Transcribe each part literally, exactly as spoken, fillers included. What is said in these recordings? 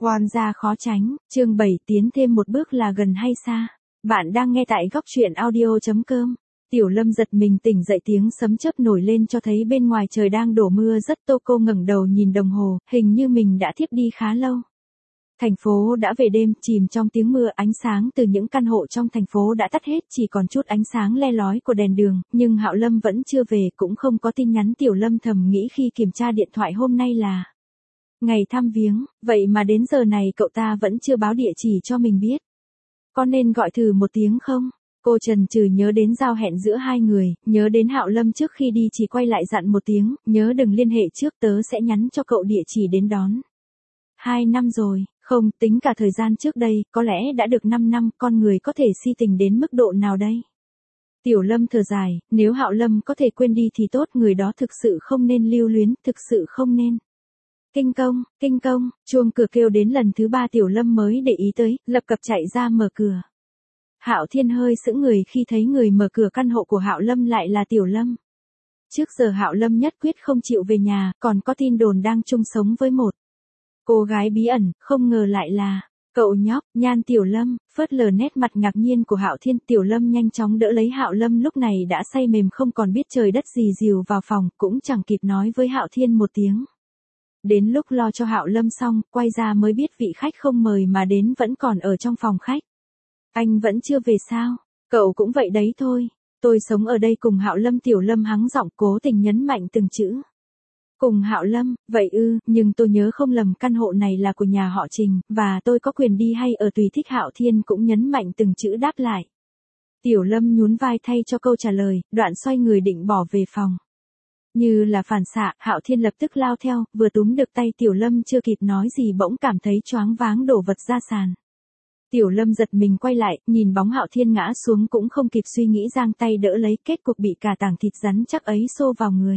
Oan gia khó tránh, chương bảy tiến thêm một bước là gần hay xa. Bạn đang nghe tại góc truyện audio chấm com. Tiểu Lâm giật mình tỉnh dậy, tiếng sấm chớp nổi lên cho thấy bên ngoài trời đang đổ mưa rất to. Cô ngẩng đầu nhìn đồng hồ, hình như mình đã thiếp đi khá lâu. Thành phố đã về đêm, chìm trong tiếng mưa, ánh sáng từ những căn hộ trong thành phố đã tắt hết, chỉ còn chút ánh sáng le lói của đèn đường, nhưng Hạo Lâm vẫn chưa về, cũng không có tin nhắn. Tiểu Lâm thầm nghĩ khi kiểm tra điện thoại hôm nay là ngày thăm viếng, vậy mà đến giờ này cậu ta vẫn chưa báo địa chỉ cho mình biết. Có nên gọi thử một tiếng không? Cô chần chừ, nhớ đến giao hẹn giữa hai người, nhớ đến Hạo Lâm trước khi đi chỉ quay lại dặn một tiếng, nhớ đừng liên hệ trước, tớ sẽ nhắn cho cậu địa chỉ đến đón. Hai năm rồi, không, tính cả thời gian trước đây, có lẽ đã được năm năm, con người có thể si tình đến mức độ nào đây? Tiểu Lâm thở dài, nếu Hạo Lâm có thể quên đi thì tốt, người đó thực sự không nên lưu luyến, thực sự không nên. Kinh công, kinh công, chuông cửa kêu đến lần thứ ba. Tiểu Lâm mới để ý tới, lập cập chạy ra mở cửa. Hạo Thiên hơi sững người khi thấy người mở cửa căn hộ của Hạo Lâm lại là Tiểu Lâm. Trước giờ Hạo Lâm nhất quyết không chịu về nhà, còn có tin đồn đang chung sống với một cô gái bí ẩn, không ngờ lại là cậu nhóc. Nhan Tiểu Lâm, phớt lờ nét mặt ngạc nhiên của Hạo Thiên. Tiểu Lâm nhanh chóng đỡ lấy Hạo Lâm, lúc này đã say mềm không còn biết trời đất gì, dìu vào phòng, cũng chẳng kịp nói với Hạo Thiên một tiếng. Đến lúc lo cho Hạo Lâm xong, quay ra mới biết vị khách không mời mà đến vẫn còn ở trong phòng khách. Anh vẫn chưa về sao? Cậu cũng vậy đấy thôi. Tôi sống ở đây cùng Hạo Lâm. Tiểu Lâm hắng giọng, cố tình nhấn mạnh từng chữ. Cùng Hạo Lâm, vậy ư, nhưng tôi nhớ không lầm căn hộ này là của nhà họ Trình, và tôi có quyền đi hay ở tùy thích. Hạo Thiên cũng nhấn mạnh từng chữ đáp lại. Tiểu Lâm nhún vai thay cho câu trả lời, đoạn xoay người định bỏ về phòng. Như là phản xạ, Hạo Thiên lập tức lao theo, vừa túm được tay Tiểu Lâm chưa kịp nói gì bỗng cảm thấy choáng váng đổ vật ra sàn. Tiểu Lâm giật mình quay lại, nhìn bóng Hạo Thiên ngã xuống cũng không kịp suy nghĩ, giang tay đỡ lấy, kết cục bị cả tảng thịt rắn chắc ấy xô vào người.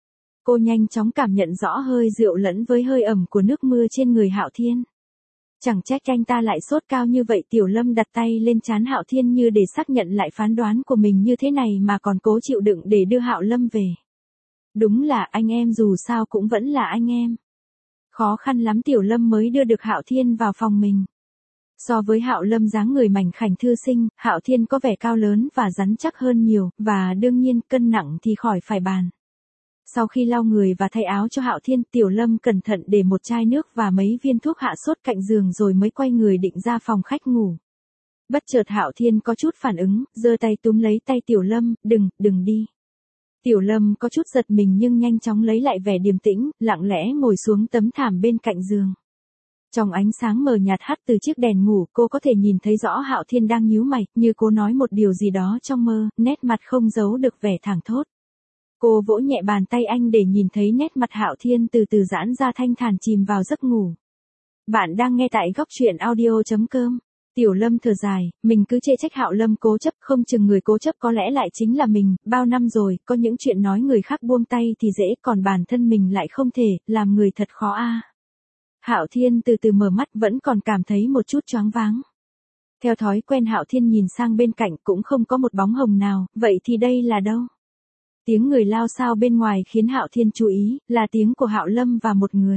Cô nhanh chóng cảm nhận rõ hơi rượu lẫn với hơi ẩm của nước mưa trên người Hạo Thiên. Chẳng trách anh ta lại sốt cao như vậy. Tiểu Lâm đặt tay lên trán Hạo Thiên như để xác nhận lại phán đoán của mình, như thế này mà còn cố chịu đựng để đưa Hạo Lâm về. Đúng là anh em, dù sao cũng vẫn là anh em. Khó khăn lắm Tiểu Lâm mới đưa được Hạo Thiên vào phòng mình. So với Hạo Lâm dáng người mảnh khảnh thư sinh, Hạo Thiên có vẻ cao lớn và rắn chắc hơn nhiều, và đương nhiên cân nặng thì khỏi phải bàn. Sau khi lau người và thay áo cho Hạo Thiên, Tiểu Lâm cẩn thận để một chai nước và mấy viên thuốc hạ sốt cạnh giường rồi mới quay người định ra phòng khách ngủ. Bất chợt Hạo Thiên có chút phản ứng, giơ tay túm lấy tay Tiểu Lâm, đừng, đừng đi. Tiểu Lâm có chút giật mình nhưng nhanh chóng lấy lại vẻ điềm tĩnh, lặng lẽ ngồi xuống tấm thảm bên cạnh giường. Trong ánh sáng mờ nhạt hắt từ chiếc đèn ngủ, cô có thể nhìn thấy rõ Hạo Thiên đang nhíu mày, như cố nói một điều gì đó trong mơ, nét mặt không giấu được vẻ thảng thốt. Cô vỗ nhẹ bàn tay anh để nhìn thấy nét mặt Hạo Thiên từ từ giãn ra, thanh thản chìm vào giấc ngủ. Bạn đang nghe tại góc truyện audio chấm com. Tiểu Lâm thở dài, mình cứ chê trách Hạo Lâm cố chấp, không chừng người cố chấp có lẽ lại chính là mình. Bao năm rồi, có những chuyện nói người khác buông tay thì dễ, còn bản thân mình lại không thể, làm người thật khó a. À. Hạo Thiên từ từ mở mắt, vẫn còn cảm thấy một chút choáng váng. Theo thói quen Hạo Thiên nhìn sang bên cạnh, cũng không có một bóng hồng nào, vậy thì đây là đâu? Tiếng người lao xao bên ngoài khiến Hạo Thiên chú ý, là tiếng của Hạo Lâm và một người.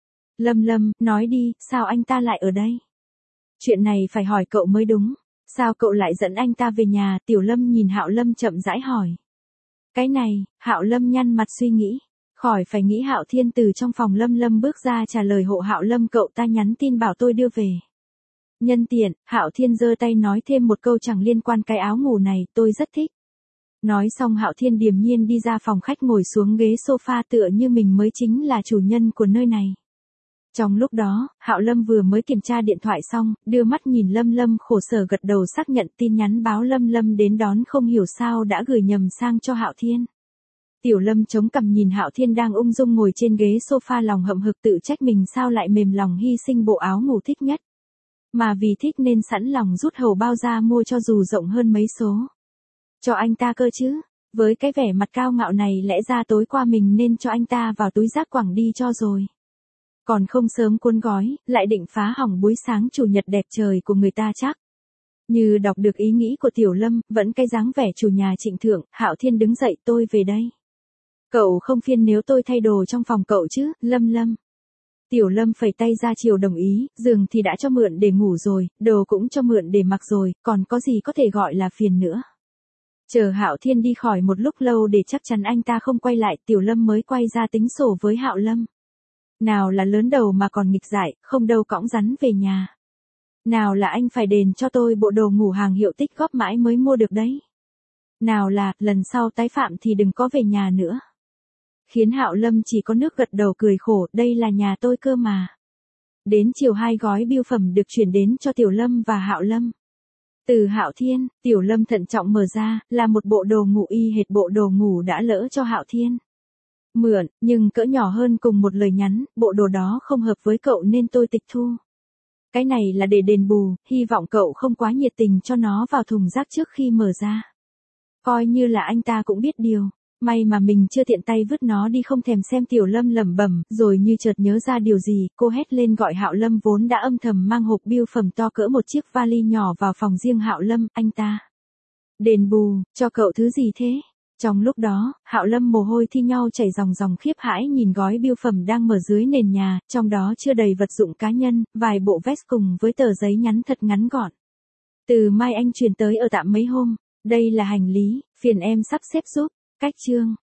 Lâm Lâm, nói đi, sao anh ta lại ở đây? Chuyện này phải hỏi cậu mới đúng. Sao cậu lại dẫn anh ta về nhà? Tiểu Lâm nhìn Hạo Lâm chậm rãi hỏi. Cái này, Hạo Lâm nhăn mặt suy nghĩ. Khỏi phải nghĩ. Hạo Thiên từ trong phòng Lâm Lâm bước ra trả lời hộ. Hạo Lâm, cậu ta nhắn tin bảo tôi đưa về. Nhân tiện, Hạo Thiên giơ tay nói thêm một câu chẳng liên quan, cái áo ngủ này, tôi rất thích. Nói xong Hạo Thiên điềm nhiên đi ra phòng khách, ngồi xuống ghế sofa tựa như mình mới chính là chủ nhân của nơi này. Trong lúc đó, Hạo Lâm vừa mới kiểm tra điện thoại xong, đưa mắt nhìn Lâm Lâm, khổ sở gật đầu xác nhận tin nhắn báo Lâm Lâm đến đón không hiểu sao đã gửi nhầm sang cho Hạo Thiên. Tiểu Lâm chống cằm nhìn Hạo Thiên đang ung dung ngồi trên ghế sofa, lòng hậm hực tự trách mình sao lại mềm lòng hy sinh bộ áo ngủ thích nhất. Mà vì thích nên sẵn lòng rút hầu bao ra mua cho dù rộng hơn mấy số. Cho anh ta cơ chứ, với cái vẻ mặt cao ngạo này lẽ ra tối qua mình nên cho anh ta vào túi rác quẳng đi cho rồi. Còn không sớm cuốn gói, lại định phá hỏng buổi sáng chủ nhật đẹp trời của người ta chắc. Như đọc được ý nghĩ của Tiểu Lâm, vẫn cái dáng vẻ chủ nhà trịnh thượng, Hạo Thiên đứng dậy, tôi về đây. Cậu không phiền nếu tôi thay đồ trong phòng cậu chứ, Lâm Lâm. Tiểu Lâm phẩy tay ra chiều đồng ý, giường thì đã cho mượn để ngủ rồi, đồ cũng cho mượn để mặc rồi, còn có gì có thể gọi là phiền nữa. Chờ Hạo Thiên đi khỏi một lúc lâu để chắc chắn anh ta không quay lại, Tiểu Lâm mới quay ra tính sổ với Hạo Lâm. Nào là lớn đầu mà còn nghịch dại, không đâu cõng rắn về nhà. Nào là anh phải đền cho tôi bộ đồ ngủ hàng hiệu tích góp mãi mới mua được đấy. Nào là, lần sau tái phạm thì đừng có về nhà nữa. Khiến Hạo Lâm chỉ có nước gật đầu cười khổ, đây là nhà tôi cơ mà. Đến chiều hai gói bưu phẩm được chuyển đến cho Tiểu Lâm và Hạo Lâm. Từ Hạo Thiên, Tiểu Lâm thận trọng mở ra, là một bộ đồ ngủ y hệt bộ đồ ngủ đã lỡ cho Hạo Thiên. Mượn, nhưng cỡ nhỏ hơn cùng một lời nhắn, bộ đồ đó không hợp với cậu nên tôi tịch thu. Cái này là để đền bù, hy vọng cậu không quá nhiệt tình cho nó vào thùng rác trước khi mở ra. Coi như là anh ta cũng biết điều. May mà mình chưa tiện tay vứt nó đi không thèm xem. Tiểu Lâm lẩm bẩm, rồi như chợt nhớ ra điều gì, cô hét lên gọi Hạo Lâm vốn đã âm thầm mang hộp bưu phẩm to cỡ một chiếc vali nhỏ vào phòng riêng Hạo Lâm, anh ta. Đền bù, cho cậu thứ gì thế? Trong lúc đó, Hạo Lâm mồ hôi thi nhau chảy ròng ròng khiếp hãi nhìn gói bưu phẩm đang mở dưới nền nhà, trong đó chứa đầy vật dụng cá nhân, vài bộ vest cùng với tờ giấy nhắn thật ngắn gọn. Từ mai anh chuyển tới ở tạm mấy hôm, đây là hành lý, phiền em sắp xếp giúp. Cách chương